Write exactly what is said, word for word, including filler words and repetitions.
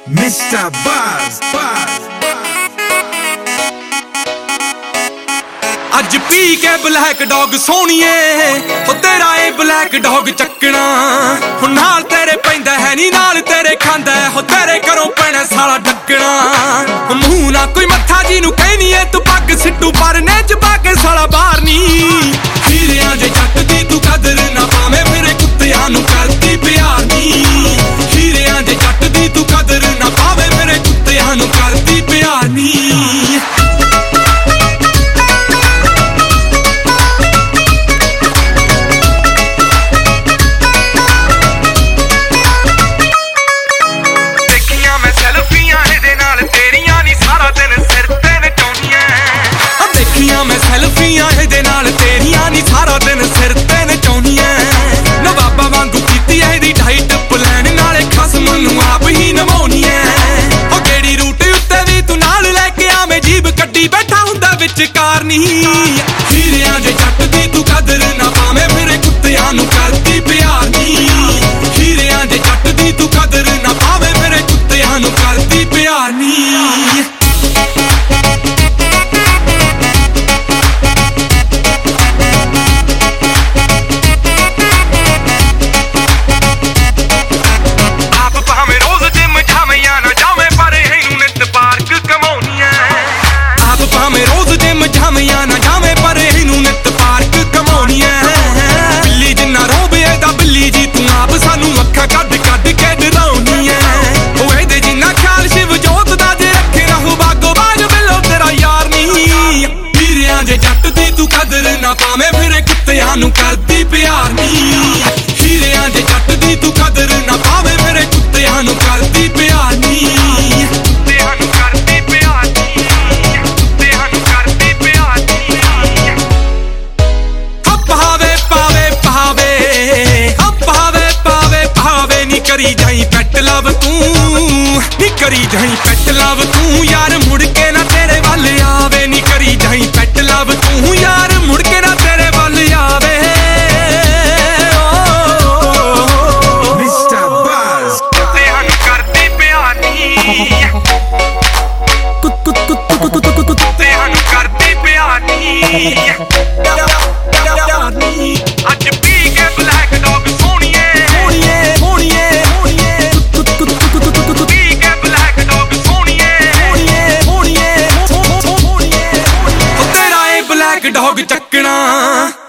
Mister Buzz ਅੱਜ ਪੀ ਕੇ ਬਲੈਕ ਡੌਗ ਸੋਹਣੀਏ ਹੋ ਤੇਰਾ ਏ ਬਲੈਕ ਡੌਗ ਚੱਕਣਾ ਹੁਣ ਨਾਲ ਤੇਰੇ ਪੈਂਦਾ ਹੈ ਨੀ ਨਾਲ ਤੇਰੇ ਖਾਂਦਾ ਹੋ ਤੇਰੇ ਘਰੋਂ ਪੈਣਾ ਸਾਲਾ ਢੱਕਣਾ ਮੂੰਹ ਨਾ ਕੋਈ ਮੱਥਾ ਜੀ ਨੂੰ ਕਹਿਨੀ ਏ ਤੂੰ ਪੱਗ ਸਿੱਟੂ ਪਰਨੇ ਚ ਪਾ ਕੇ ਸਾਲਾ ਬਾਹਰ ਨੀ ਹੀਰਿਆਂ ਦੇ ਜੱਟ ਦੀ ਤੂੰ ਕਦਰ ਨਾ ਪਾਵੇਂ ਮੇਰੇ ਕੁੱਤਿਆਂ ਨੂੰ ਕਰਦੀ ਪਿਆਰ ਨੀ ਹੀਰਿਆਂ ਦੇ ਜੱਟ ਦੀ ਤੂੰ ਕਦਰ ਨਾ ਪਾਵੇਂ ਮੇਰੇ ਕੁੱਤਿਆਂ ਨੂੰ ਕਰਦੀ ਪਿਆਰ ਨੀ ਮੈਂ ਸੈਲਫੀਆਂ ਇਹਦੇ ਨਾਲ ਤੇਰੀਆਂ ਨੀ ਸਾਰਾ ਦਿਨ ਸਿਰ ਤੇ ਨਚਾਉਣੀਆਂ ਨਵਾਬਾਂ ਵਾਂਗੂ ਕੀਤੀ ਇਹਦੀ ਡਾਈਟ ਪਲਾਨ ਨਾਲੇ ਖਸਮ ਨੂੰ ਆਪ ਹੀ ਨਵਾਉਣੀ ਐ ਉਹ ਕਿਹੜੀ ਰੂਟ ਉੱਤੇ ਵੀ ਤੂੰ ਨਾਲ ਲੈ ਕੇ ਆਵੇਂ ਜੀਬ ਕੱਢੀ ਬੈਠਾ ਹੁੰਦਾ ਵਿੱਚ ਕਾਰ ਨੀ ਹੀਰਿਆਂ ਦੇ ਜੱਟ ਦੀ ਤੂੰ ਕਦਰ ਨਾ ਪਾਵੇਂ ਮੇਰੇ ਕੁੱਤਿਆਂ ਨੂੰ ਕਰਦੀ ਪਿਆਰ ਨੀ ਹੀਰਿਆਂ ਦੇ ਜੱਟ ਦੀ ਤੂੰ ਕਦਰ ਨਾ ਪਾਵੇਂ ਮੇਰੇ ਕੁੱਤਿਆਂ ਨੂੰ ਕਰਦੀ ਪਿਆਰ ਨੀ ਜਾਮਿਆਂ ਨਾ ਜਾਵੇਂ ਪਰ ਇਹਨੂੰ ਨਿੱਤ ਪਾਰਕ ਕਮਾਉਣੀਆਂ ਬਿੱਲੀ ਜਿੰਨਾ ਰੋਬੇ ਦਾ ਬਿੱਲੀ ਜੀ ਤੂੰ ਆਪ ਸਾਨੂੰ ਅੱਖਾਂ ਕੱਢ ਕੱਢ ਕੇ ਡਰਾਉਣੀਆਂ ਉਹ ਇਹਦੇ ਜਿੰਨਾ ਖਿਆਲ ਸ਼ਿਵ ਜੋਤ ਦਾ ਜੇ ਰੱਖੇ ਰਹੂ ਬਾਗੋ ਬਾਜ ਬਿੱਲੋ ਤੇਰਾ ਯਾਰ ਨਹੀਂ ਹੀਰਿਆਂ ਦੇ ਜੱਟ ਦੀ ਤੂੰ ਕਦਰ ਨਾ ਪਾਵੇਂ ਮੇਰੇ ਕੁੱਤਿਆਂ ਨੂੰ ਕਰਦੀ ਪਿਆਰ ਨਹੀਂ ਹੀਰਿਆਂ ਦੇ ਜੱਟ ਦੀ ਤੂੰ ਕਦਰ ਨਾ ਪਾਵੇਂ ਮੇਰੇ ਕੁੱਤਿਆਂ ਨੂੰ ਕਰਦੀ ਪਿਆਰ ਨਹੀਂ ਕਰੀ ਜਾਈ ਪੈਟ ਲਵ ਤੂੰ ਨੀ ਕਰੀ ਜਾਈ ਪੈਟ ਲਵ ਤੂੰ ਯਾਰ ਮੁੜ ਕੇ ਨਾ ਤੇਰੇ ਵੱਲ ਆਵੇ ਨੀ ਕਰੀ ਜਾਈ ਪੈਟ ਲਵ ਤੂੰ ਯਾਰ ਮੁੜ ਕੇ ਨਾ ਤੇਰੇ ਵੱਲ ਆਵੇ ਮਿਸਟਰ Buzz ਕੁੱਤਿਆਂ ਨੂੰ ਕਰਦੀ ਪਿਆਰ ਨੀ ਕੁੱਤ ਕੁੱਤ ਕੁੱਤ ਕੁੱਤ ਕੁੱਤ ਕੁੱਤਿਆਂ ਨੂੰ ਕਰਦੀ ਪਿਆਰ ਨੀ ਅੱਜ ਪੀ ਕੇ ਬਲੈਕ ਡੌਗ ਸੋਹਣੀਏ ਡੌਗ ਚੱਕਣਾ।